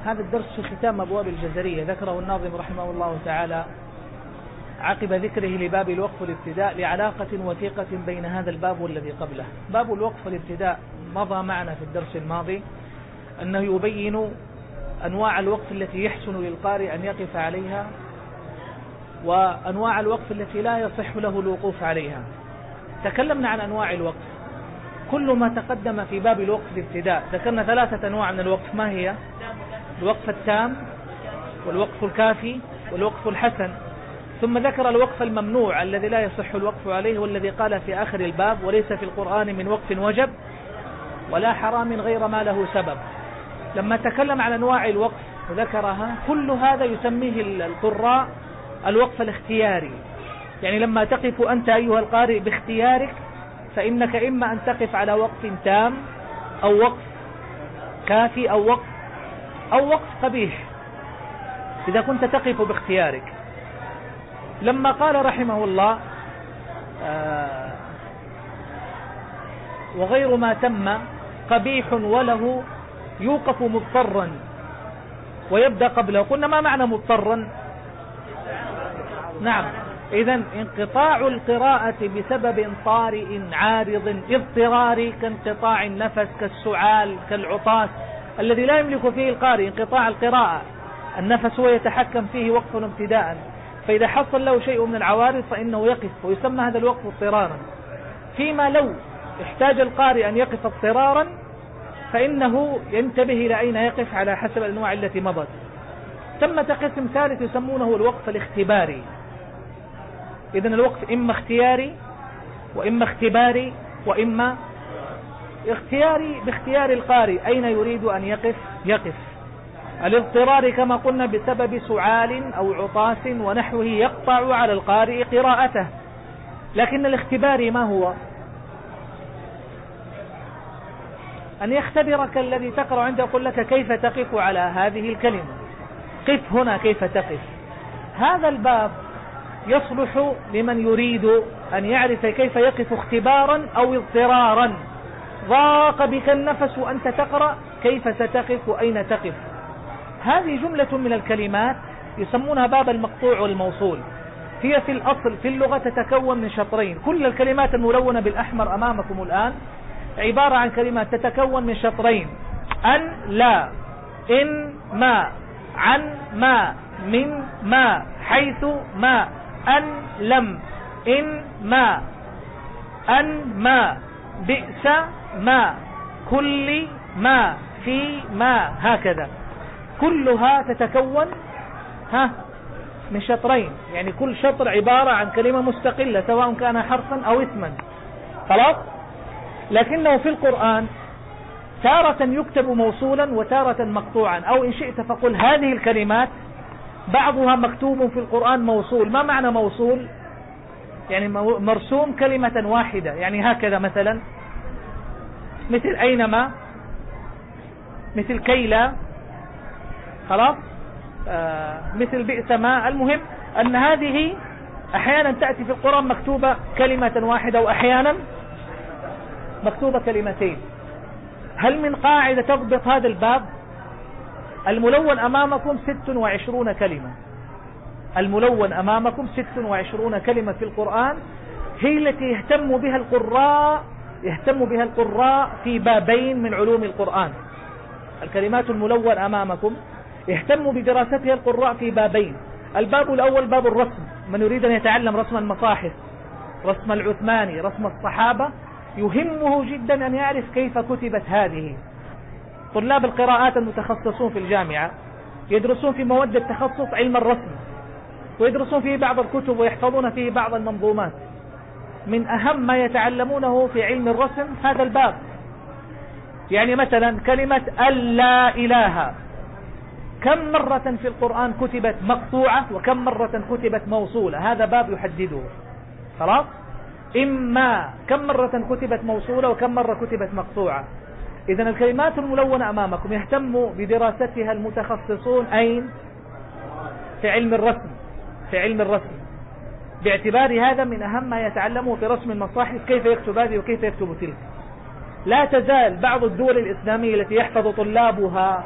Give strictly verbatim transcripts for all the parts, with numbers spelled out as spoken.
هذا الدرس في ختام أبواب الجزرية، ذكره الناظم رحمه الله تعالى عقب ذكره لباب الوقف والابتداء لعلاقة وثيقة بين هذا الباب والذي قبله. باب الوقف والابتداء مضى معنا في الدرس الماضي أنه يبين أنواع الوقف التي يحسن للقارئ أن يقف عليها، وأنواع الوقف التي لا يصح له الوقوف عليها. تكلمنا عن أنواع الوقف، كل ما تقدم في باب الوقف الابتداء ذكرنا ثلاثة أنواع من الوقف. ما هي؟ الوقف التام، والوقف الكافي، والوقف الحسن. ثم ذكر الوقف الممنوع الذي لا يصح الوقف عليه، والذي قال في آخر الباب: وليس في القرآن من وقف وجب ولا حرام غير ما له سبب. لما تكلم عن أنواع الوقف وذكرها، كل هذا يسميه القراء الوقف الاختياري. يعني لما تقف أنت أيها القارئ باختيارك، فإنك إما أن تقف على وقف تام أو وقف كافي أو وقف أو وقف قبيح، إذا كنت تقف باختيارك. لما قال رحمه الله: آه وغير ما تم قبيح وله يوقف مضطرا ويبدأ قبله. قلنا ما معنى مضطرا؟ نعم، إذن انقطاع القراءة بسبب طارئ عارض اضطراري كانقطاع النفس، كالسعال، كالعطاس الذي لا يملك فيه القارئ انقطاع القراءة، النفس هو يتحكم فيه وقفا ابتداء، فإذا حصل له شيء من العوارض فإنه يقف، ويسمى هذا الوقف اضطرارا. فيما لو احتاج القارئ أن يقف اضطرارا فإنه ينتبه إلى أين يقف على حسب الأنواع التي مضت. ثم قسم ثالث يسمونه الوقف الاختباري. إذن الوقف إما اختياري وإما اختباري وإما اختياري باختيار القارئ أين يريد أن يقف يقف. الاضطرار كما قلنا بسبب سعال أو عطاس ونحوه يقطع على القارئ قراءته. لكن الاختباري ما هو؟ أن يختبرك الذي تقرأ عنده، يقول لك كيف تقف على هذه الكلمة، قف هنا كيف تقف. هذا الباب يصلح لمن يريد أن يعرف كيف يقف اختبارا أو اضطرارا. ضاق بك النفس وأنت تقرأ، كيف ستقف وأين تقف. هذه جملة من الكلمات يسمونها باب المقطوع والموصول. هي في الأصل في اللغة تتكون من شطرين. كل الكلمات الملونة بالأحمر أمامكم الآن عبارة عن كلمات تتكون من شطرين: أن، لا، إن، ما، عن، ما، من، ما، حيث، ما، أن، لم، إن، ما، أن، ما، بئس، ما، كل، ما، في، ما، هكذا. كلها تتكون ها من شطرين، يعني كل شطر عبارة عن كلمة مستقلة سواء كان حرفا أو اسما. خلاص؟ لكنه في القرآن تارة يكتب موصولا وتارة مقطوعا، أو إن شئت فقل هذه الكلمات بعضها مكتوب في القرآن موصول. ما معنى موصول؟ يعني مرسوم كلمة واحدة، يعني هكذا مثلا، مثل أينما، مثل كيلا، خلاص، آه مثل بئس ما. المهم أن هذه أحيانا تأتي في القرآن مكتوبة كلمة واحدة، وأحيانا مكتوبة كلمتين. هل من قاعدة تضبط هذا الباب؟ الملون أمامكم ست وعشرون كلمة. الملون أمامكم ست وعشرون كلمة في القرآن، هي التي يهتم بها القراء يهتم بها القراء في بابين من علوم القرآن. الكلمات الملون أمامكم يهتم بدراستها القراء في بابين. الباب الأول باب الرسم، من يريد أن يتعلم رسم المصاحف، رسم العثماني، رسم الصحابة، يهمه جدا أن يعرف كيف كتبت هذه. طلاب القراءات المتخصصون في الجامعة يدرسون في مواد التخصص علم الرسم، ويدرسون فيه بعض الكتب ويحفظون فيه بعض المنظومات. من أهم ما يتعلمونه في علم الرسم هذا الباب. يعني مثلا كلمة اللا إله كم مرة في القرآن كتبت مقطوعة وكم مرة كتبت موصولة؟ هذا باب يحدده. خلاص؟ إما كم مرة كتبت موصولة وكم مرة كتبت مقطوعة. إذن الكلمات الملونة أمامكم يهتم بدراستها المتخصصون أين؟ في علم الرسم في علم الرسم باعتبار هذا من أهم ما يتعلمه في رسم المصاحف، كيف يكتب هذه وكيف يكتب تلك. لا تزال بعض الدول الإسلامية التي يحفظ طلابها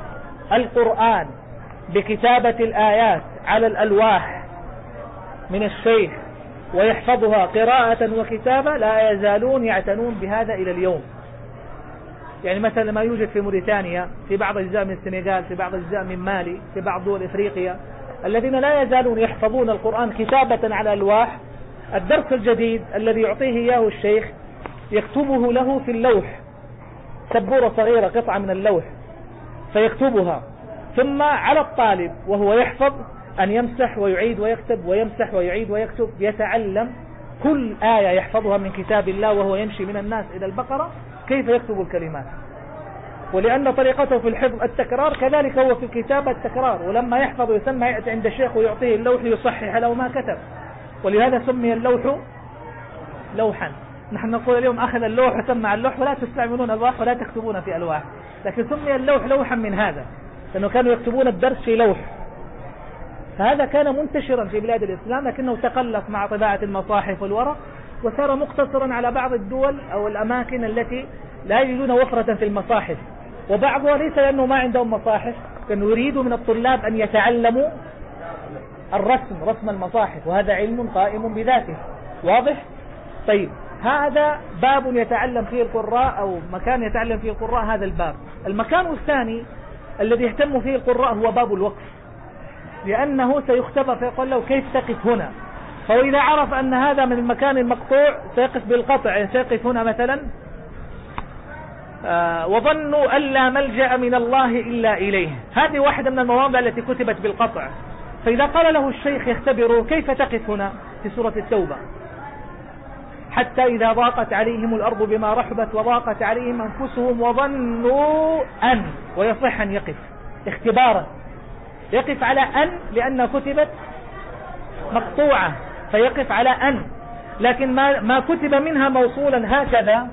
القرآن بكتابة الآيات على الألواح من الشيخ ويحفظها قراءة وكتابة لا يزالون يعتنون بهذا إلى اليوم. يعني مثلا ما يوجد في موريتانيا، في بعض أجزاء من السنغال، في بعض أجزاء من مالي، في بعض دول إفريقيا، الذين لا يزالون يحفظون القرآن كتابة على الألواح. الدرس الجديد الذي يعطيه إياه الشيخ يكتبه له في اللوح، سبورة صغيرة قطعة من اللوح فيكتبها، ثم على الطالب وهو يحفظ أن يمسح ويعيد ويكتب ويمسح ويعيد ويكتب، يتعلم كل آية يحفظها من كتاب الله وهو يمشي من الناس إلى البقرة كيف يكتب الكلمات. ولأن طريقته في الحفظ التكرار، كذلك هو في الكتابة التكرار، ولما يحفظ ويسمى يأتي عند الشيخ ويعطيه اللوح ليصحح له ما كتب، ولهذا سمي اللوح لوحا. نحن نقول اليوم أخذ اللوح وسمع اللوح، ولا تستعملون ألواح ولا تكتبون في ألواح، لكن سمي اللوح لوحا من هذا، لأنه كانوا يكتبون الدرس في لوح. فهذا كان منتشرا في بلاد الإسلام، لكنه تقلص مع طباعة المصاحف والورق، وصار مقتصرا على بعض الدول أو الأماكن التي لا يجدون وفرة في المصاحف. وبعضها ليس لأنه ما عندهم مصاحف، لأنه يريد من الطلاب أن يتعلموا الرسم، رسم المصاحف، وهذا علم قائم بذاته. واضح؟ طيب، هذا باب يتعلم فيه القراء، أو مكان يتعلم فيه القراء، هذا الباب. المكان الثاني الذي يهتم فيه القراء هو باب الوقف، لأنه سيختبر فيقول له كيف تقف هنا. فإذا عرف أن هذا من المكان المقطوع سيقف بالقطع، يعني سيقف هنا مثلا آه وظنوا أن لا ملجأ من الله إلا إليه، هذه واحدة من المواضع التي كتبت بالقطع. فإذا قال له الشيخ يختبره كيف تقف هنا في سورة التوبة، حتى إذا ضاقت عليهم الأرض بما رحبت وضاقت عليهم أنفسهم وظنوا أن، ويصح أن يقف اختبارا، يقف على أن لأنها كتبت مقطوعة فيقف على أن، لكن ما, ما كتب منها موصولا هكذا،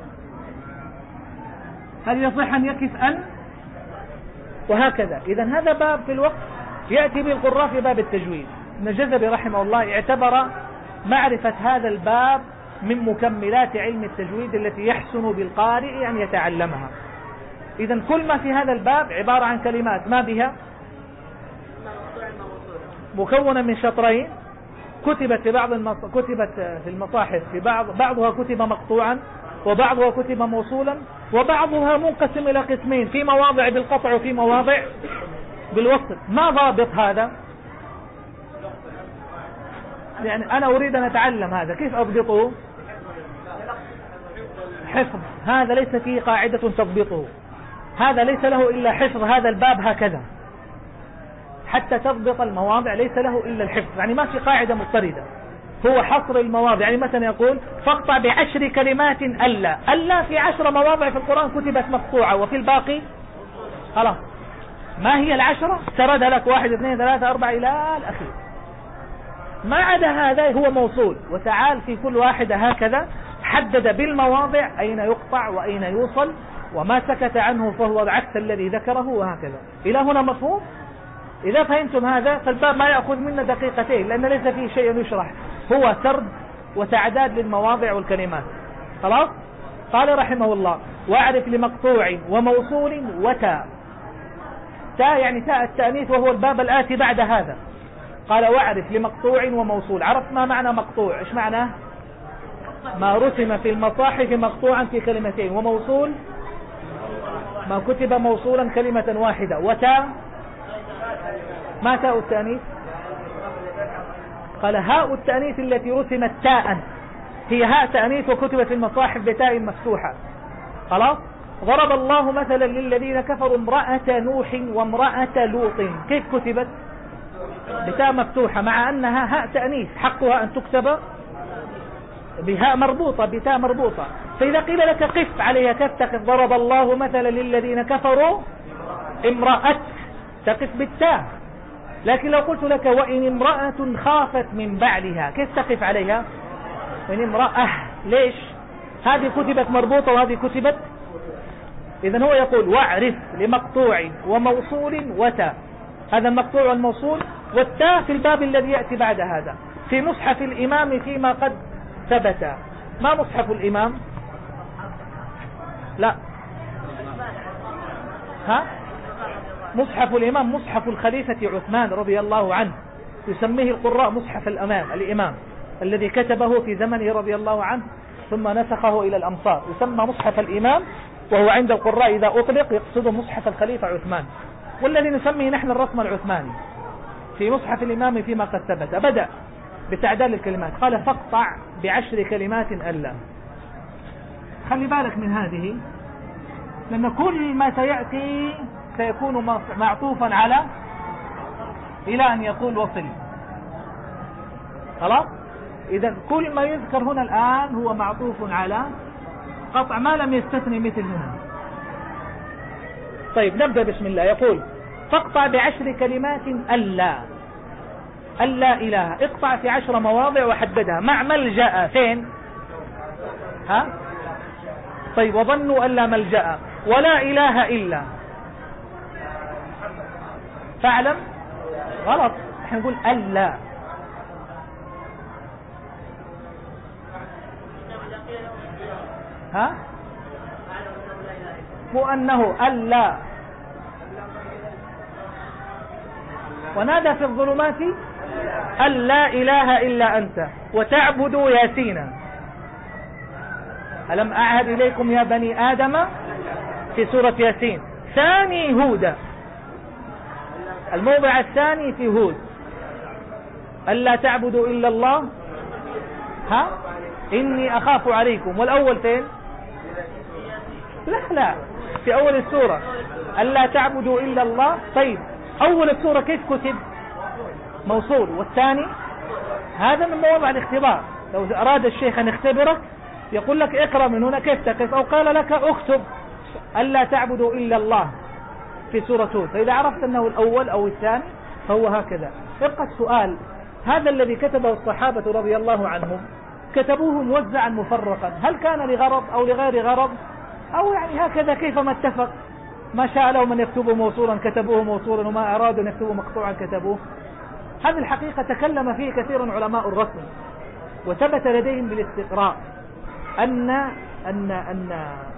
هل يصح أن يقف أن وهكذا. إذن هذا باب في الوقت يأتي به القراء في باب التجويد. ابن الجزري رحمه الله اعتبر معرفة هذا الباب من مكملات علم التجويد التي يحسن بالقارئ أن يتعلمها. إذن كل ما في هذا الباب عبارة عن كلمات ما بها مكونة من شطرين، كتبت في بعض المص... كتبت في المصاحف في بعض بعضها كتب مقطوعا وبعضها كتب موصولا وبعضها منقسم إلى قسمين، في مواضع بالقطع وفي مواضع بالوصل. ما ضابط هذا؟ يعني أنا أريد أن أتعلم هذا، كيف أضبطه؟ حفظ، هذا ليس فيه قاعدة تضبطه، هذا ليس له إلا حفظ هذا الباب هكذا. حتى تضبط المواضع ليس له إلا الحفظ، يعني ما في قاعدة مضطردة، هو حصر المواضع. يعني مثلا يقول فاقطع بعشر كلمات ألا، ألا في عشر مواضع في القرآن كتبت مقطوعة وفي الباقي خلاص. ما هي العشرة؟ سرد لك واحد اثنين ثلاثة أربعة إلى الأخير. ما عدا هذا هو موصول، وتعال في كل واحدة هكذا حدد بالمواضع أين يقطع وأين يوصل، وما سكت عنه فهو عكس الذي ذكره، وهكذا. إلى هنا مفهوم؟ إذا فهمتم هذا فالباب ما يأخذ منا دقيقتين، لأن ليس فيه شيء يشرح، هو سرد وتعداد للمواضع والكلمات. خلاص؟ قال رحمه الله: واعرف لمقطوع وموصول وتاء. تاء يعني تاء التأنيث، وهو الباب الآتي بعد هذا. قال: واعرف لمقطوع وموصول. عرفت ما معنى مقطوع؟ إيش معناه؟ ما رسم في المصاحف مقطوعا في كلمتين. وموصول ما كتب موصولا كلمة واحدة. وتاء ما تاء التأنيث؟ قال: هاء التأنيث التي رسمت تاء هي هاء تأنيث وكتبت في المصاحف بتاء مفتوحة. خلاص؟ ضرب الله مثلا للذين كفروا امرأة نوح وامرأة لوط. كيف كتبت؟ بتاء مفتوحة، مع أنها هاء تأنيث، حقها أن تكتب بهاء مربوطة، بتاء مربوطة. فإذا قيل لك قف عليها كيف تقف؟ ضرب الله مثلا للذين كفروا امرأة، تقف بالتاء. لكن لو قلت لك وإن امرأة خافت من بعلها، كيف تقف عليها؟ وإن امرأة، ليش؟ هذه كتبت مربوطة وهذه كتبت. إذن هو يقول: واعرف لمقطوع وموصول وتاء. هذا المقطوع والموصول، والتاء في الباب الذي يأتي بعد هذا في مصحف الإمام فيما قد ثبت. ما مصحف الإمام؟ لا، ها؟ مصحف الإمام مصحف الخليفة عثمان رضي الله عنه، يسميه القراء مصحف الأمام الإمام الذي كتبه في زمنه رضي الله عنه ثم نسخه إلى الأمصار، يسمى مصحف الإمام، وهو عند القراء إذا أطلق يقصد مصحف الخليفة عثمان، والذي نسميه نحن الرسم العثماني. في مصحف الإمام فيما قد ثبت بدأ بتعدال الكلمات، قال فاقطع بعشر كلمات ألا. خلي بالك من هذه، لأن كل ما سيأتي سيكون معطوفا على إلى أن يقول وصل. خلاص، إذا كل ما يذكر هنا الآن هو معطوف على قطع ما لم يستثني مثل هنا. طيب نبدأ بسم الله. يقول فاقطع بعشر كلمات ألا، ألا إله، اقطع في عشر مواضع وحددها. مع ملجأ فين؟ ها؟ طيب وظنوا ألا ملجأ، ولا إله إلا، فاعلم غلط، احنا نقول ألا. ها؟ مو أنه ألا، ونادى في الظلمات أن لا إله إلا أنت وتعبدوا ياسين، ألم أعهد إليكم يا بني آدم، في سورة ياسين. ثاني هود، الموضع الثاني في هود، ألا تعبدوا إلا الله، ها إني أخاف عليكم. والأول فين؟ لا لا، في أول السورة ألا تعبدوا إلا الله. طيب أول السورة كيف كتب؟ موصول، والثاني هذا من مواضع الاختبار. لو أراد الشيخ أن يختبرك يقول لك اقرأ من هنا كيف تقف، أو قال لك اكتب ألا تعبدوا إلا الله في سورة هود، فإذا عرفت أنه الأول أو الثاني فهو هكذا. يبقى السؤال، هذا الذي كتبه الصحابة رضي الله عنهم كتبوه موزعا مفرقا، هل كان لغرض أو لغير غرض، أو يعني هكذا كيفما اتفق، ما شاء لهم من يكتبوا موصولا كتبوه موصولا، وما أرادوا أن يكتبوا مقطوعا كتبوه. هذه الحقيقة تكلم فيه كثيرا علماء الرسم، وثبت لديهم بالاستقراء أن أن أن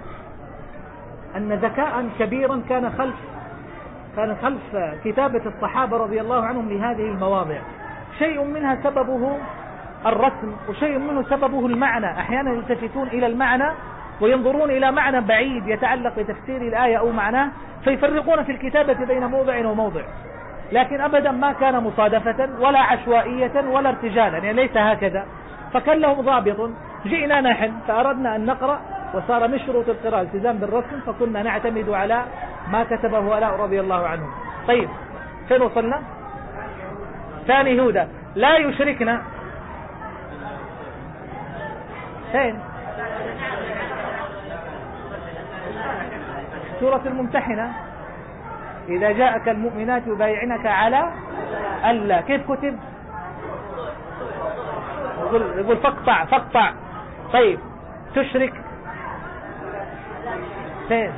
أن ذكاء كبيرا كان خلف كان خلف كتابة الصحابة رضي الله عنهم لهذه المواضع. شيء منها سببه الرسم، وشيء منه سببه المعنى. أحيانا يلتفتون إلى المعنى وينظرون إلى معنى بعيد يتعلق بتفسير الآية أو معناه، فيفرقون في الكتابة بين موضع وموضع، لكن أبدا ما كان مصادفة ولا عشوائية ولا ارتجالا، يعني ليس هكذا. فكان لهم ضابط. جئنا نحن فأردنا أن نقرأ، وصار من شروط القراءة التزام بالرسم، فكنا نعتمد على ما كتبه آلاء رضي الله عنهم. طيب فين وصلنا؟ ثاني هودة، لا يشركنا فين؟ سورة الممتحنة، إذا جاءك المؤمنات يبايعنك على ألا، كيف كتب؟ يقول, يقول فاقطع فاقطع. طيب تشرك فين؟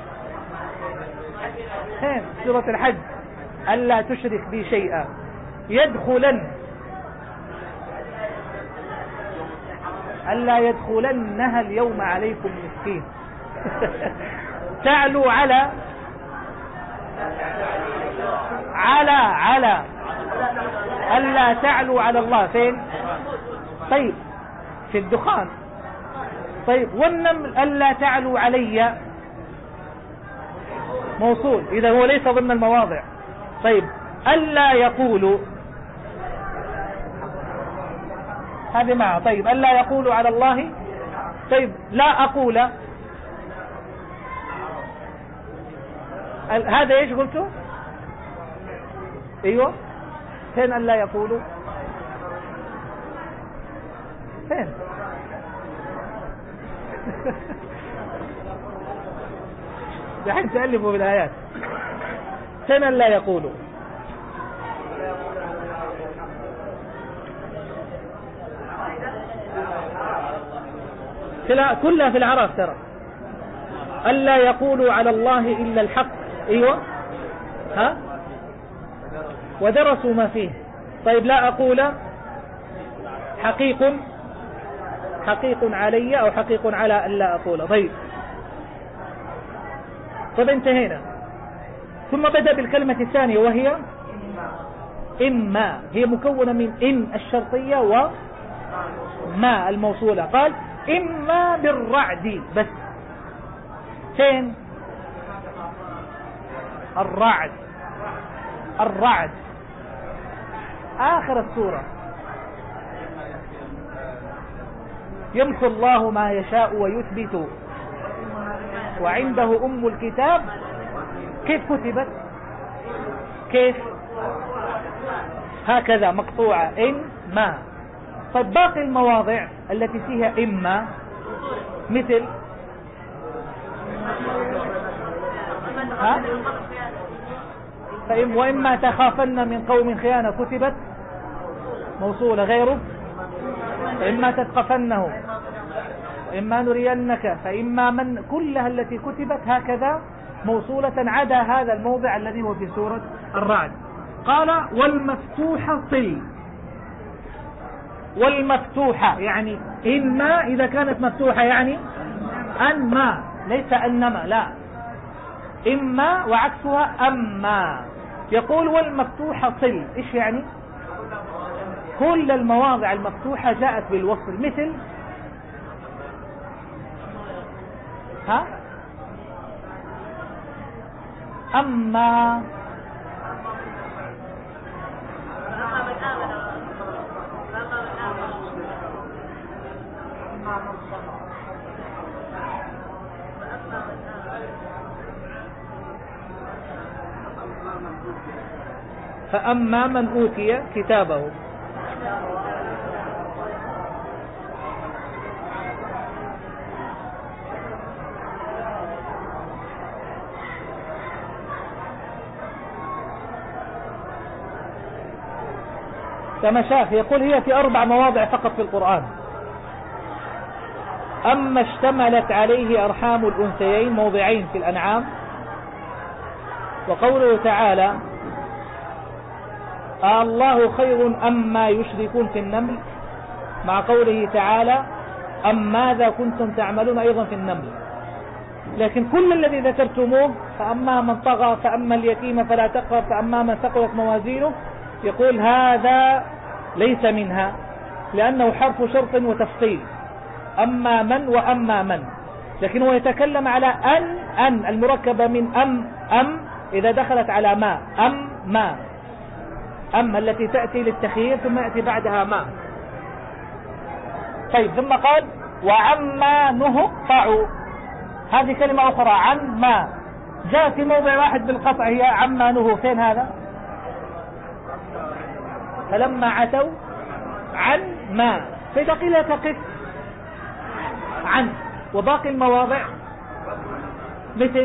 فين؟ سورة الحج، ألا تشرك بي شيئا. يدخلن، ألا يدخلنها اليوم عليكم مسكين. تعلو على على على ألا تعلو على الله فين؟ طيب في الدخان. طيب والنمل ألا تعلو علي، موصول، إذا هو ليس ضمن المواضع. طيب ألا يقولوا، هذه معه. طيب ألا يقولوا على الله. طيب لا أقول، هذا ايش قلته؟ ايوه فين ألا يقولوا؟ فين؟ دحين تألفوا بالآيات. فين ألا يقولوا؟ كلها في العراف ترى. ألا يقولوا على الله إلا الحق. ايوه ها، ودرسوا ما فيه. طيب لا أقول حقيق حقيق علي أو حقيق على ألا أقول. طيب طب انتهينا. ثم بدأ بالكلمة الثانية وهي إما، هي مكونة من إن الشرطية وما الموصولة. قال إما بالرعد بس. فين الرعد؟ الرعد آخر السورة. يمحو الله ما يشاء ويثبت وعنده أم الكتاب. كيف كتبت؟ كيف؟ هكذا مقطوعة إن ما. طيب باقي المواضع التي فيها إما مثل ها؟ فإن وإما تخافن من قوم خيانة كتبت موصولة. غيره فإما تثقفنه إما نرينك فإما من، كلها التي كتبت هكذا موصولة عدا هذا الموضع الذي هو في سورة الرعد. قال والمفتوحة صل. والمفتوحة يعني إنما إذا كانت مفتوحة يعني أنما، ليس أنما، لا، إما وعكسها أما. يقول والمفتوحة صل. إيش يعني؟ كل المواضع المفتوحة جاءت بالوصل. مثل ها أما فأما من أوتي كتابه. كما شاف يقول هي في أربع مواضع فقط في القرآن. أما اشتملت عليه أرحام الأنثيين موضعين في الأنعام، وقوله تعالى الله خير أما يشركون في النمل، مع قوله تعالى أم ماذا كنتم تعملون أيضا في النمل. لكن كل الذي ذكرتموه فأما من طغى فأما اليتيم فلا تقهر فأما من ثقلت موازينه، يقول هذا ليس منها لأنه حرف شرط وتفصيل، أما من وأما من. لكن هو يتكلم على أن أن المركبة من أم أم إذا دخلت على ما أم ما أم التي تأتي للتخيير ثم يأتي بعدها ما. طيب ثم قال وعما نهقطع. هذه كلمة أخرى عن ما جاء في موضع واحد بالقطع، هي عما نهو. فين هذا؟ فلما عتوا عن ما، فإذا قيل تقف عن. وباقي المواضع مثل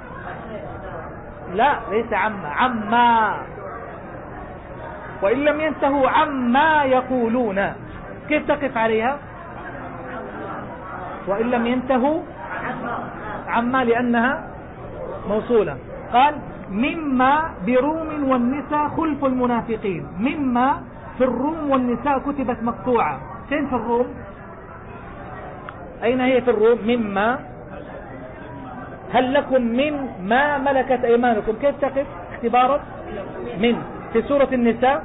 لا ليس عما عما. وإن لم ينتهوا عما يقولون كيف تقف عليها؟ وإن لم ينتهوا عما لأنها موصولة. قال مما بروم والنساء خلف المنافقين. مما في الروم والنساء كتبت مقطوعة. فين في الروم؟ أين هي في الروم؟ مما. هل لكم من ما ملكت أيمانكم. كيف تقف؟ اختبارا من. في سورة النساء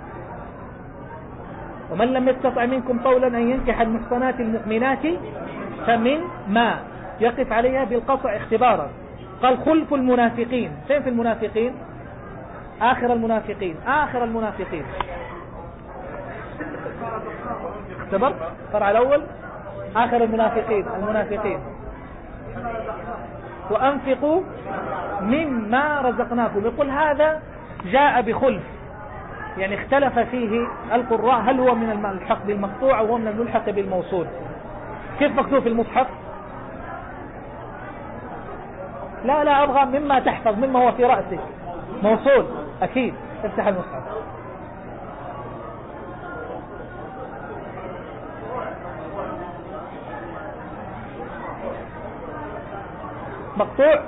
ومن لم يستطع منكم طولا أن ينكح المحصنات المؤمنات فمن ما، يقف عليها بالقطع اختبارا. قال خلف المنافقين. فين في المنافقين؟ آخر المنافقين. آخر المنافقين. اختبر فرع الأول آخر المنافقين. المنافقين. وأنفقوا مما رزقناكم. يقول هذا جاء بخلف، يعني اختلف فيه القراء هل هو من الملحق بالمقطوع أو هو من الملحق بالموصول. كيف مكتوب في المصحف؟ لا لا أبغى مما تحفظ، مما هو في رأسك موصول أكيد. افتح المصحف. مقطوع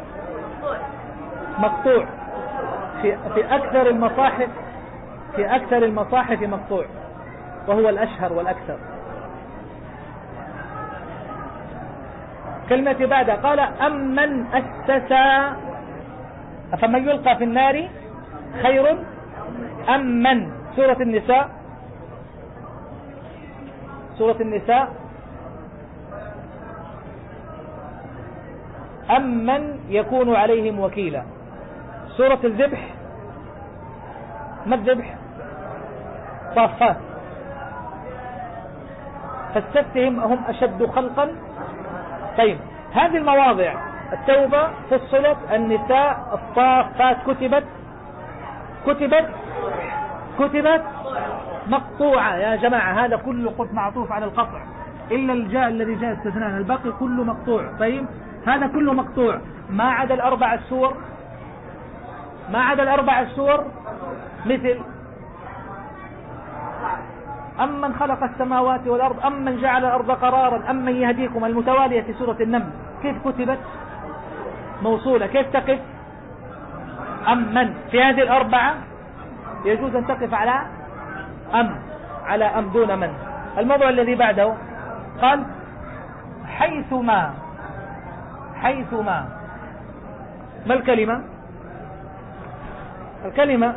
مقطوع في في أكثر المصاحف في أكثر المصاحف مقطوع، وهو الأشهر والأكثر. كلمة بعد قال أمن أسس أفمن يلقى في النار خير أم من. سورة النساء سورة النساء أم من يكون عليهم وكيلا. سورة الذبح ما الذبح؟ صافات. فاستفتهم هم أشد خلقا. طيب هذه المواضع التوبة فصلت، النساء، الصافات كتبت كتبت كتبت مقطوعة. يا جماعة هذا كله قلت معطوف على القطع إلا الجاء الذي جاء استثناء، الباقي كله مقطوع. طيب هذا كله مقطوع ما عدا الأربع السور، ما عدا الأربع السور مثل أمن خلق السماوات والأرض أمن جعل الأرض قرارا أمن يهديكم، المتوالية في سورة النمل كيف كتبت؟ موصولة. كيف تقف؟ أمن. في هذه الأربعة يجوز أن تقف على أم، على أم دون من. الموضوع الذي بعده قال حيثما. حيثما ما الكلمة؟ الكلمة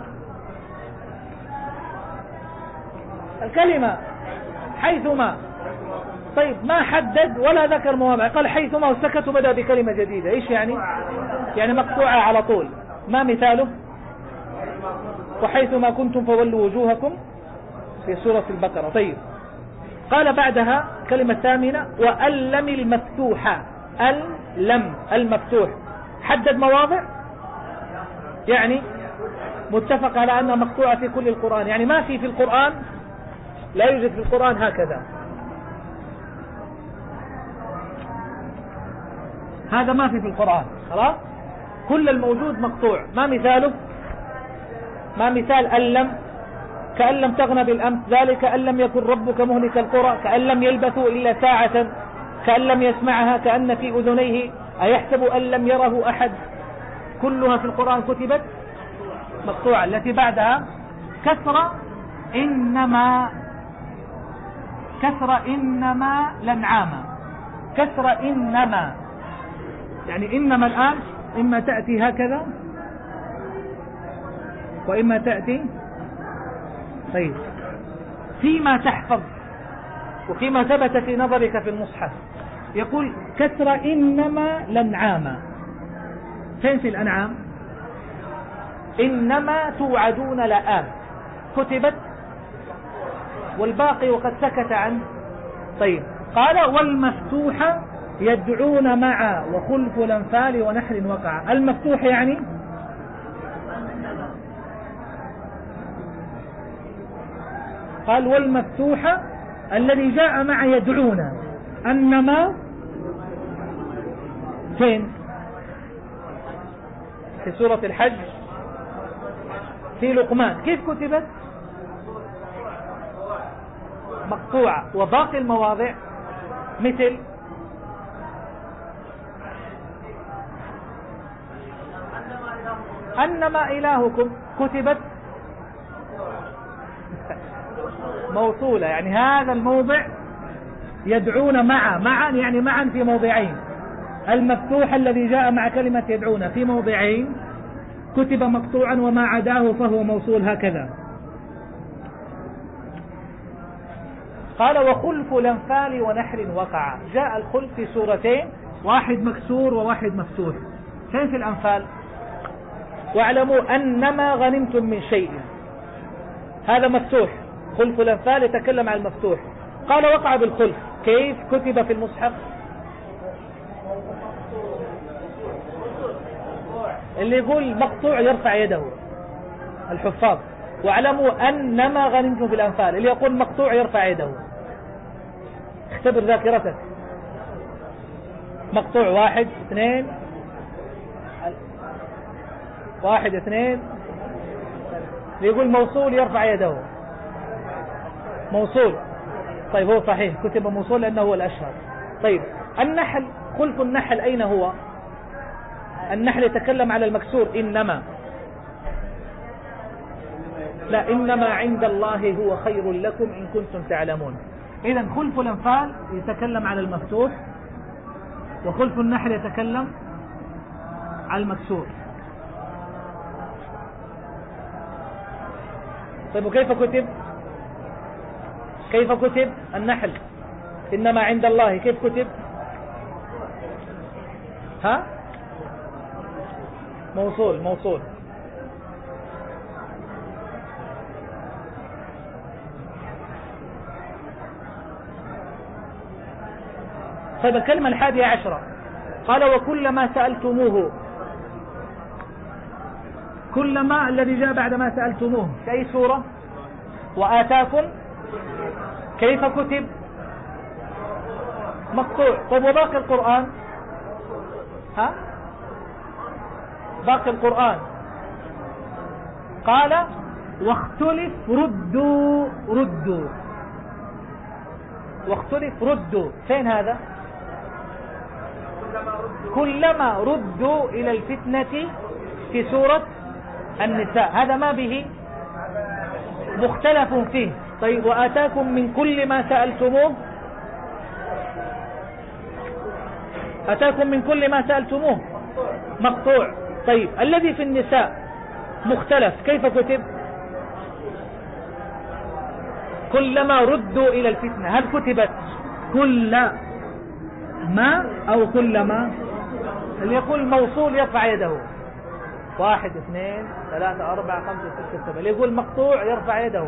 الكلمة حيثما. طيب ما حدد ولا ذكر مواضع، قال حيثما وسكت وبدأ بكلمة جديدة. ايش يعني؟ يعني مقطوعة على طول. ما مثاله؟ وحيثما كنتم فولوا وجوهكم في سورة البقرة. طيب قال بعدها كلمة ثامنة وألم المفتوحة. اللم المفتوح حدد مواضع، يعني متفق على أنها مقطوعة في كل القرآن، يعني ما في في القرآن، لا يوجد في القرآن هكذا. هذا ما في في القرآن، خلاص كل الموجود مقطوع. ما مثاله؟ ما مثال ألم؟ كأن لم تغن بالأمس، ذلك أن لم يكن ربك مهلك القرى، كأن لم يلبثوا إلا ساعة، كأن لم يسمعها، كأن في أذنيه، أيحسب أن لم يره أحد. كلها في القرآن كتبت مقطوعة. التي بعدها كسر إنما. كسر إنما لنعاما. كسر إنما يعني إنما الآن إما تأتي هكذا وإما تأتي. طيب فيما تحفظ وفيما ثبت في نظرك في المصحف يقول كسر إنما لنعاما. فين في الأنعام؟ إنما توعدون لآت كتبت والباقي وقد سكت عنه. طيب قال والمفتوحة يدعون مع وخلف الأنفال ونحر وقع. المفتوح يعني قال والمفتوحة الذي جاء مع يدعون. أنما فين؟ في سورة الحج في لقمان. كيف كتبت؟ مقطوعة. وباقي المواضع مثل أنما إلهكم كتبت موصولة. يعني هذا الموضع يدعون مع معا يعني معا في موضعين. المفتوح الذي جاء مع كلمة يدعون في موضعين كتب مقطوعا وما عداه فهو موصول هكذا. قال وخلف الأنفال ونحر وقع. جاء الخلف في سورتين، واحد مكسور وواحد مفتوح. فين في الأنفال؟ واعلموا أنما غنمتم من شيء، هذا مفتوح. خلف الأنفال يتكلم عن المفتوح. قال وقع بالخلف. كيف كتب في المصحف؟ اللي يقول مقطوع يرفع يده الحفاظ. واعلموا أنما غنمتم في الأنفال. اللي يقول مقطوع يرفع يده. اختبر ذاكرتك. مقطوع واحد اثنين واحد اثنين. اللي يقول موصول يرفع يده. موصول. طيب هو صحيح كتب موصول لأنه هو الأشهر. طيب النحل، خلف النحل أين هو؟ النحل يتكلم على المكسور إنما. لا إنما عند الله هو خير لكم إن كنتم تعلمون. إذن خلف الأنفال يتكلم على المفتوح وخلف النحل يتكلم على المكسور. طيب وكيف كتب؟ كيف كتب؟ النحل إنما عند الله كيف كتب؟ ها؟ موصول موصول. طيب الكلمة الحادية عشرة قال وكلما سألتموه، كلما الذي جاء بعد ما سألتموه في أي سورة؟ وآتاكم كيف كتب؟ مقطوع. طيب وباقي القرآن؟ ها؟ باقي القرآن قال واختلف ردوا ردوا، واختلف ردوا فين هذا؟ كلما ردوا إلى الفتنة في سورة النساء، هذا ما به مختلف فيه. طيب وآتاكم من كل ما سألتموه، آتاكم من كل ما سألتموه مقطوع. طيب الذي في النساء مختلف كيف كتب؟ كلما ردوا إلى الفتنة، هل كتبت كل ما أو كلما؟ اللي يقول موصول يرفع يده، واحد اثنين ثلاثة أربعة خمسة ستة سبعة. اللي يقول مقطوع يرفع يده،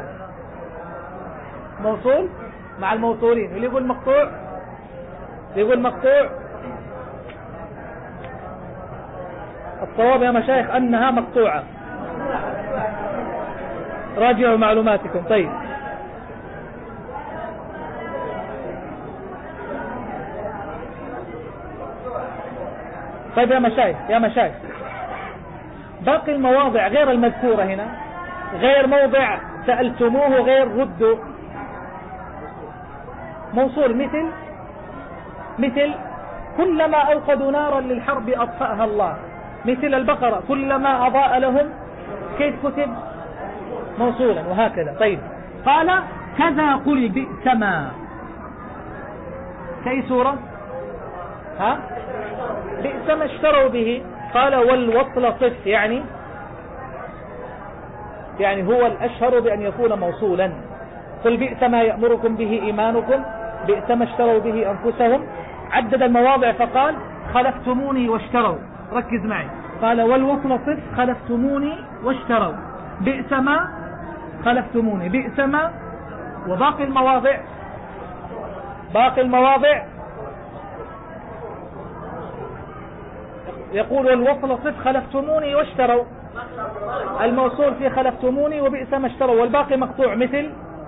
موصول مع الموصولين. اللي يقول مقطوع، اللي يقول مقطوع. الصواب يا مشايخ أنها مقطوعة، راجعوا معلوماتكم. طيب طيب يا مشايخ يا مشايخ باقي المواضع غير المذكورة هنا، غير موضع سألتموه، غير ردوا، موصول مثل مثل كلما أوقدوا نارا للحرب أطفأها الله، مثل البقرة كلما أضاء لهم كيف كتب؟ موصولا، وهكذا. طيب قال كذا قل بئس ما، كأي سورة؟ ها؟ بئس ما اشتروا به. قال والوصل صف، يعني يعني هو الأشهر بأن يكون موصولا. قل بئس ما يأمركم به إيمانكم، بئس ما اشتروا به أنفسهم. عدد المواضع فقال خلفتموني واشتروا، ركز معي. قال والوصل صف خلفتموني واشتروا، بئس ما خلفتموني، بئس ما. وباقي المواضع، باقي المواضع يقول والوصل صف خلفتموني واشتروا، الموصول في خلفتموني وبئس ما اشتروا، والباقي مقطوع مثل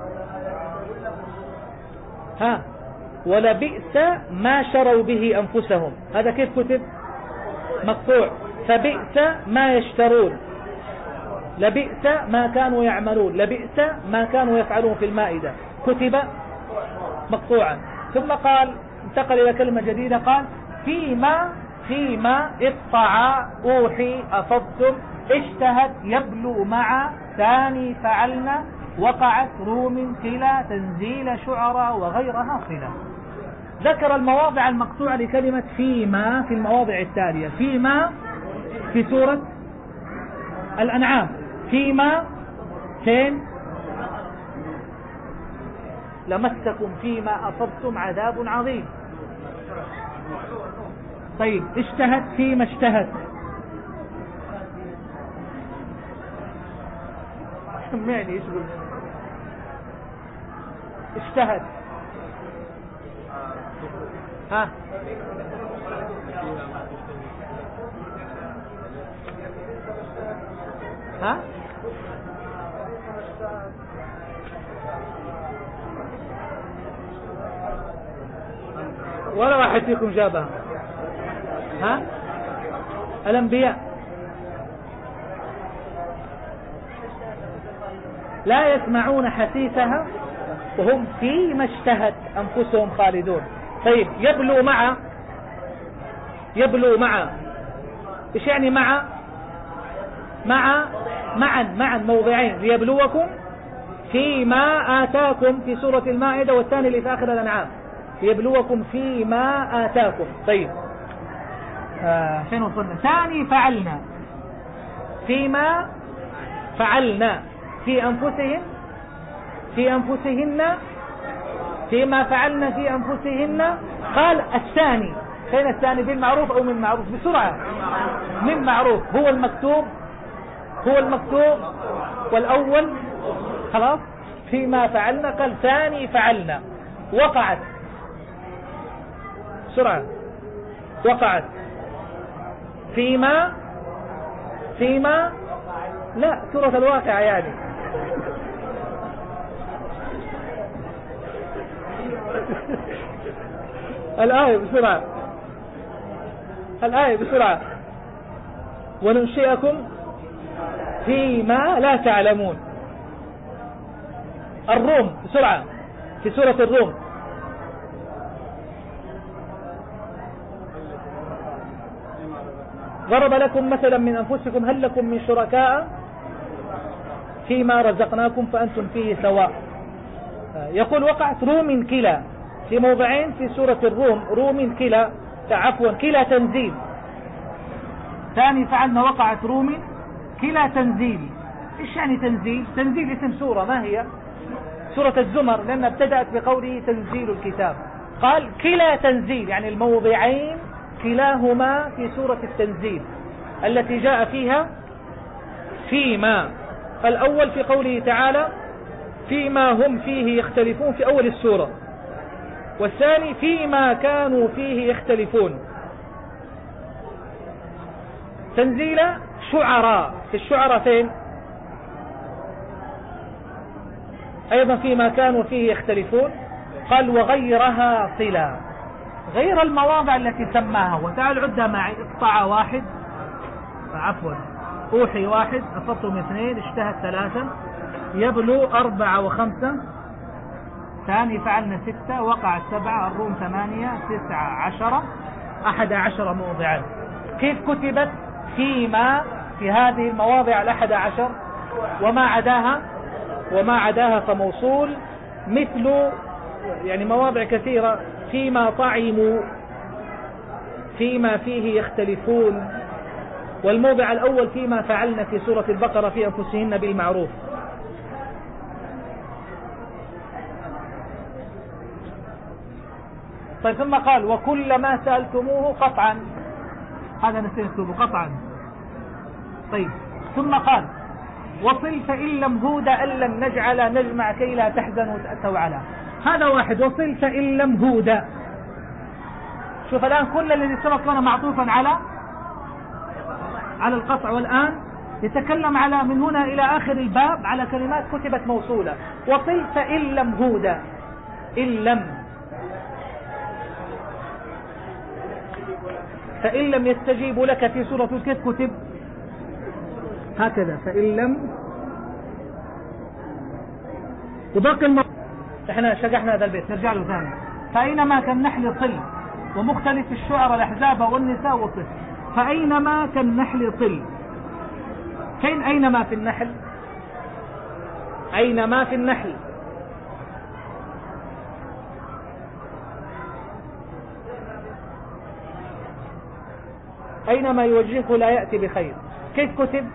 ها ولبئس ما شروا به أنفسهم، هذا كيف كتب؟ مقطوع. فبئس ما يشترون، لبئس ما كانوا يعملون، لبئس ما كانوا يفعلون في المائدة، كتب مقطوعا. ثم قال انتقل إلى كلمة جديدة، قال فيما فيما اقطع أوحي أفضتم اشتهت يبلو مع ثاني فعلنا وقعت روم تلا تنزيل شعراء وغيرها صلة. ذكر المواضع المقطوعة لكلمة فيما في المواضع التالية: فيما في سورة الأنعام، فيما فين؟ لمسكم فيما أصبتم عذاب عظيم. طيب اشتهت فيما اشتهت، سمعني ايش قلت؟ اشتهت ها ها ولا واحد فيكم جابها؟ ها الأنبياء لا يسمعون حسيسها وهم فيما اشتهت أنفسهم خالدون. طيب يبلو مع، يبلو مع ايش يعني مع؟ مع معا معا موضعين، ليبلوكم فيما آتاكم في سورة المائدة، والثاني اللي في آخر الأنعام ليبلوكم فيما آتاكم. طيب آه فين وصلنا؟ ثاني فعلنا، فيما فعلنا في أنفسهن في أنفسهن فيما فعلن في أنفسهن. قال الثاني، فين الثاني؟ بالمعروف أو من معروف؟ بسرعة. من معروف هو المكتوب هو المكتوب والأول خلاص. فيما فعلن قال ثاني فعلنا، وقعت بسرعة، وقعت فيما فيما لا سورة الواقعة يعني الآية بسرعة، الآية بسرعة. وننشئكم فيما لا تعلمون. الروم بسرعة، في سورة الروم. ضرب لكم مثلا من أنفسكم هل لكم من شركاء فيما رزقناكم فأنتم فيه سواء. يقول وقعت روم كلا في موضعين في سورة الروم. روم كلا عفوا كلا تنزيل. ثاني فعلنا وقعت روم كلا تنزيل. ايش يعني تنزيل؟ تنزيل اسم سورة، ما هي؟ سورة الزمر، لأنها ابتدأت بقوله تنزيل الكتاب. قال كلا تنزيل يعني الموضعين كلاهما في سورة التنزيل التي جاء فيها فيما. الأول في قوله تعالى فيما هم فيه يختلفون في أول السورة، والثاني فيما كانوا فيه يختلفون. تنزيل شعراء، في الشعراء فين؟ أيضا فيما كانوا فيه يختلفون. قال وغيرها صلة، غير المواضع التي سماها. وتعال عدها معي. اقطع واحد عفوا أوحي واحد، أفطم اثنين، اشتهت ثلاثة، يبلو أربعة وخمسة، ثاني فعلنا ستة، وقعت سبعة، الروم ثمانية، تسعة عشرة، أحد عشر موضعا. كيف كتبت فيما في هذه المواضع الأحد عشر؟ وما عداها وما عداها فموصول، مثل يعني مواضع كثيرة. فيما طعموا، فيما فيه يختلفون. والموضع الأول فيما فعلنا في سورة البقرة في أنفسهن بالمعروف. طيب ثم قال وكل ما سألتموه قطعا، هذا نسيته قطعا. طيب ثم قال وصل فإن لم هود أن لم نجعل نجمع كي لا تحزنوا تأتوا على. هذا واحد. وصل فإن لم هود. شوف الآن كل الذي سبق كان معطوفا على على القطع، والآن يتكلم على من هنا إلى آخر الباب على كلمات كتبت موصولة. وصل فإن لم هود، إن لم فإن لم يستجيبوا لك في سورة كيف كتب؟ هكذا فإن لم. وباقي الم... احنا شجحنا هذا البيت، نرجع له ثاني. فأينما كالنحل طل ومختلف الشعر الأحزاب والنساء وصف. فأينما كالنحل طل. فين أينما في النحل؟ أينما في النحل أينما يوجهه لا يأتي بخير. كيف كتب؟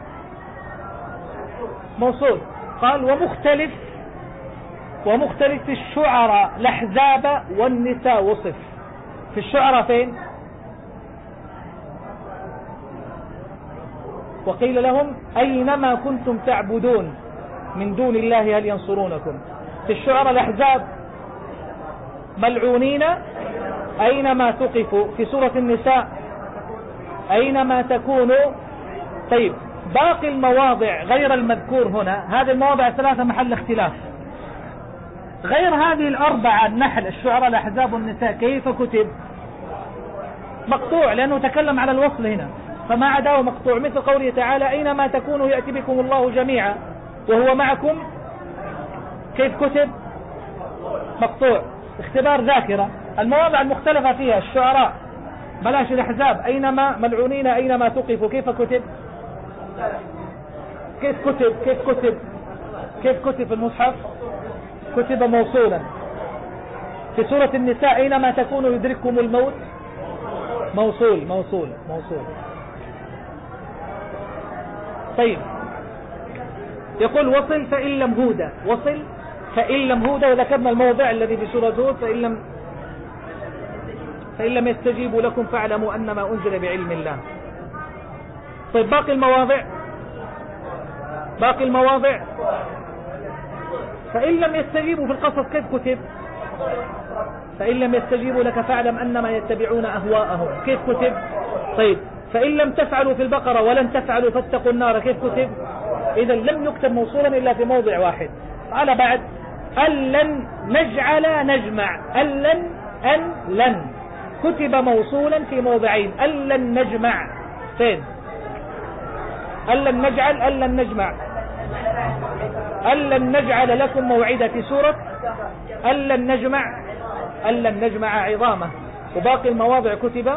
موصول. قال ومختلف ومختلف الشعراء الأحزاب والنساء وصف. في الشعراء فين؟ وقيل لهم أينما كنتم تعبدون من دون الله هل ينصرونكم. في الشعراء الأحزاب ملعونين أينما ثقفوا. في سورة النساء أينما تكونوا. طيب باقي المواضع غير المذكور هنا، هذه المواضع ثلاثة محل اختلاف. غير هذه الأربعة النحل الشعراء الأحزاب والنساء كيف كتب؟ مقطوع، لأنه تكلم على الوصل هنا، فما عداه مقطوع. مثل قوله تعالى أينما تكونوا يأتي بكم الله جميعا وهو معكم. كيف كتب؟ مقطوع. اختبار ذاكرة. المواضع المختلفة فيها الشعراء بلاش الأحزاب أينما ملعونين أينما ثقفوا كيف كتب؟ كيف كتب كيف كتب كيف كتب في المصحف؟ كتب موصولا. في سورة النساء أينما تكونوا يدرككم الموت موصول موصول موصول. طيب يقول وصل فإن لم هودى، وصل فإن لم هودى، وذكرنا الموضع الذي في سورة هود، فإن لم فإن لم يستجيبوا لكم فاعلموا أنما أنزل بعلم الله. طيب باقي المواضع، باقي المواضع فإن لم يستجيبوا في القصص كيف كتب؟ فإن لم يستجيبوا لك فاعلم أنما يتبعون أهواءهم، كيف كتب؟ طيب فإن لم تفعلوا في البقرة ولن تفعلوا فاتقوا النار، كيف كتب؟ إذا لم يكتب موصولا إلا في موضع واحد. على بعد أن لن نجعل نجمع، أن لن أن لن كتب موصولا في موضعين. أن لن نجمع فين؟ أن لن نجعل، أن لن نجمع، أن لن نجعل لكم موعدا في سورة أن لن نجمع، أن لن نجمع عظامه. وباقي المواضع كتب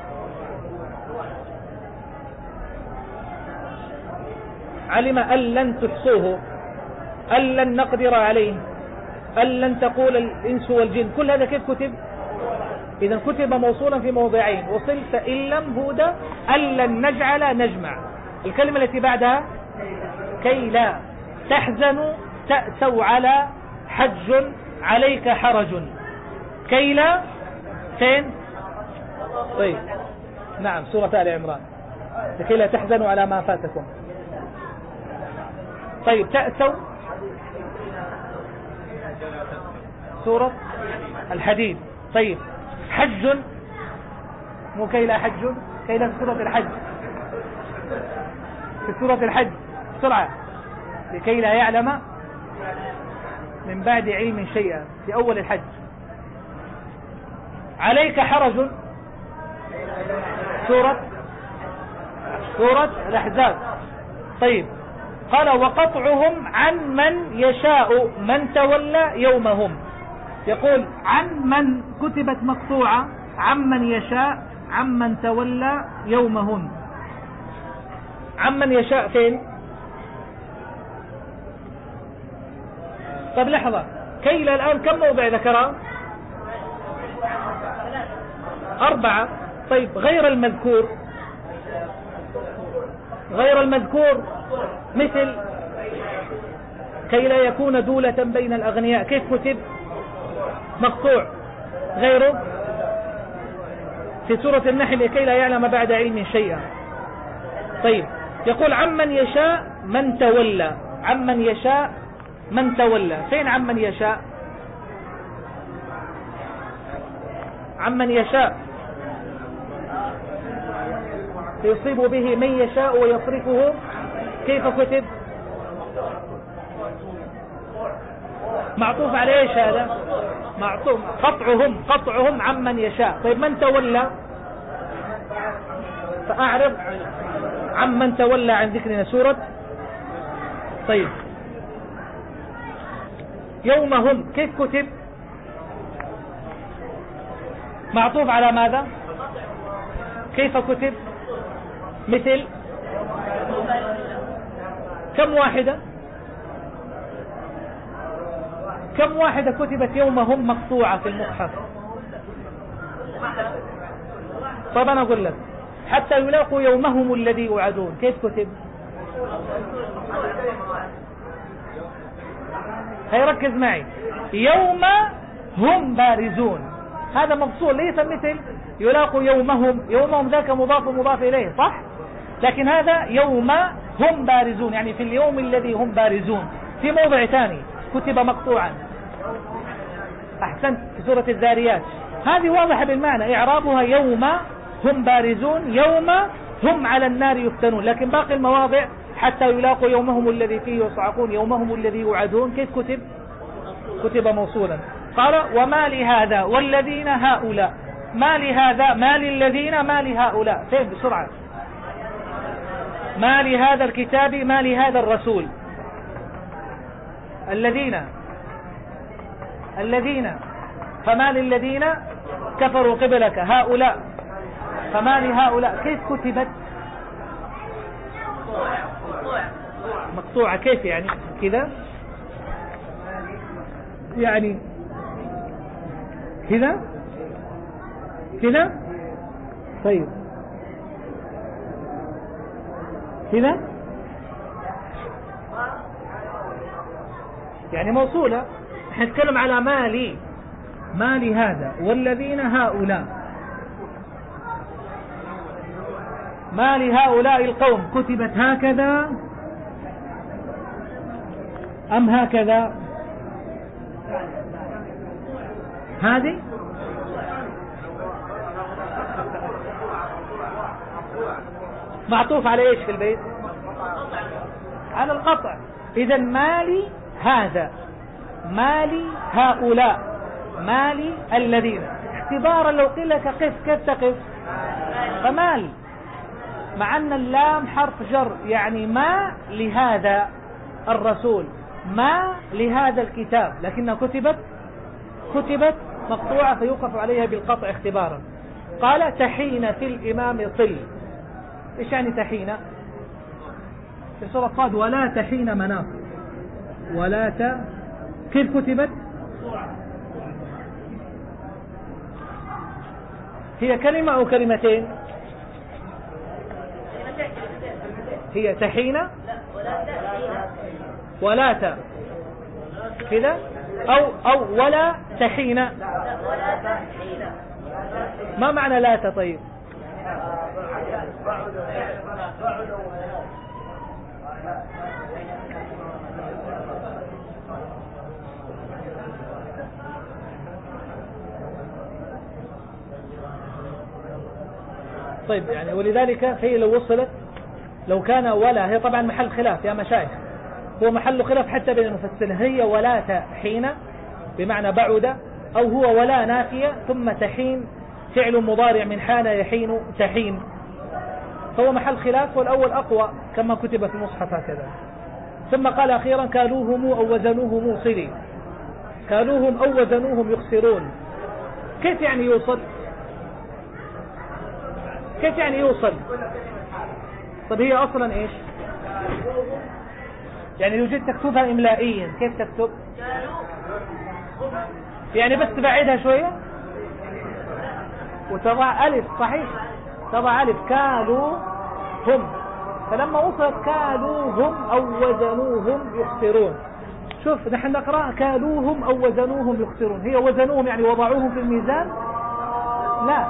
علم أن لن تحصوه، أن لن نقدر عليه، أن لن تقول الإنس والجن، كل هذا كيف كتب؟ إذا كتب موصولا في موضعين. وصل فإن لم هودى، أن لن نجعل نجمع. الكلمة التي بعدها كي لا تحزنوا تأسوا على حج عليك حرج، كي لا فين؟ طيب نعم سورة آل عمران، كي لا تحزنوا على ما فاتكم. طيب تأسوا سورة الحديد. طيب حج، مو كي لا حج، كي لا في سورة الحج، في سورة الحج بسرعة، لكي لا يعلم من بعد علم شيئا في أول الحج. عليك حرج سورة سورة الأحزاب. طيب قال وقطعهم عن من يشاء من تولى يومهم. يقول عن من كتبت مقطوعة، عن من يشاء، عن من تولى يومهم. عن من يشاء فين؟ طيب لحظة، كيلا الآن كم موضع ذكرها؟ أربعة. طيب غير المذكور، غير المذكور مثل كي لا يكون دولة بين الأغنياء، كيف كتب؟ مقطوع. غيره في سورة النحل كي لا يعلم بعد علم شيئا. طيب يقول عمن يشاء من تولى، عمن يشاء من تولى، فين عمن يشاء؟ عمن يشاء يصيب به من يشاء ويصرفه، كيف كتب؟ معطوف على ايش هذا؟ معطوف قطعهم، قطعهم عمن يشاء. طيب من تولى؟ فأعرض عمن تولى عن ذكرنا سورة. طيب يومهم كيف كتب؟ معطوف على ماذا؟ كيف كتب؟ مثل كم واحدة؟ كم واحدة كتبت يومهم مقطوعة في المصحف؟ طيب أنا أقول لك حتى يلاقوا يومهم الذي يوعدون، كيف كتب؟ هيركز معي، يوم هم بارزون، هذا مفصول ليس مثل يلاقوا يومهم، يومهم ذاك مضاف ومضاف إليه صح، لكن هذا يوم هم بارزون يعني في اليوم الذي هم بارزون. في موضع ثاني كتب مقطوعا، أحسنت، في سورة الذاريات، هذه واضحة بالمعنى، إعرابها يوم هم بارزون، يوم هم على النار يفتنون. لكن باقي المواضع حتى يلاقوا يومهم الذي فيه يصعقون، يومهم الذي يوعدون، كيف كتب؟ كتب موصولا. قال وما لهذا والذين هؤلاء، ما لهذا، ما للذين، ما لهؤلاء، فين بسرعة؟ ما لهذا الكتاب، ما لهذا الرسول، الذين الذين فما للذين كفروا قبلك، هؤلاء فما لهؤلاء، كيف كتبت؟ مقطوعة. كيف يعني؟ كذا يعني كذا كذا. طيب كذا يعني موصولة. احنا نتكلم على مالي، مالي هذا والذين هؤلاء، مالي هؤلاء القوم كتبت هكذا أم هكذا؟ هذه معطوف على ايش في البيت؟ على القطع. اذا مالي هذا، مالي هؤلاء، مالي الذين. اعتبارا لو قيل لك قف كيف تقف؟ فمال، مع ان اللام حرف جر، يعني ما لهذا الرسول، ما لهذا الكتاب، لكنها كتبت كتبت مقطوعة فيوقف عليها بالقطع اختبارا. قال تحين في الإمام صل. ايش يعني تحين؟ في سورة صاد ولا تحين مناص، ولا ت... كيف كتبت؟ هي كلمة أو كلمتين؟ هي تحين ولا ت كذا، أو أو ولا تحين. ما معنى لا ت؟ طيب طيب يعني ولذلك هي لو وصلت، لو كان ولا، هي طبعا محل خلاف يا مشايخ، هو محل خلاف حتى بين المفسرين، هي ولا تحين بمعنى بعد، أو هو ولا نافية ثم تحين فعل مضارع من حان يحين تحين، فهو محل خلاف، والأول أقوى كما كتب في المصحف هكذا. ثم قال أخيرا كالوهم أو وزنوهم موصلي، كالوهم أو وزنوهم يخسرون. كيف يعني يوصل؟ كيف يعني يوصل؟ طب هي أصلا إيش؟ يعني لو جيت تكتبها إملائيا كيف تكتب؟ يعني بس تبعدها شوية وتضع ألف، صحيح، تضع ألف كالوا هم، فلما وصلت كالوا هم أو وزنوهم يخسرون. شوف نحن نقرأ كالوهم أو وزنوهم يخسرون، هي وزنوهم يعني وضعوهم في الميزان؟ لا،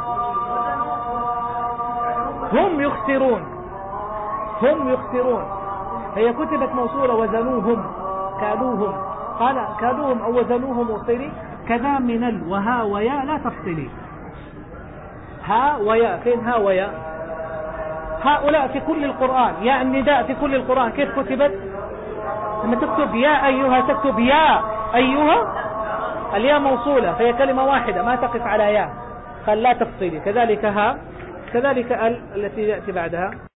هم يخسرون، هم يخسرون، هي كتبت موصولة وزنوهم كالوهم. قال كالوهم أو وزنوهم وصلي كذا من ال وها ويا لا تفصلي. ها ويا، فين ها ويا؟ هؤلاء في كل القرآن، يا النداء في كل القرآن كيف كتبت؟ لما تكتب يا أيها تكتب يا أيها، الياء موصولة فهي كلمة واحدة ما تقف على يا، قال لا تفصلي. كذلك ها، كذلك ال التي يأتي بعدها.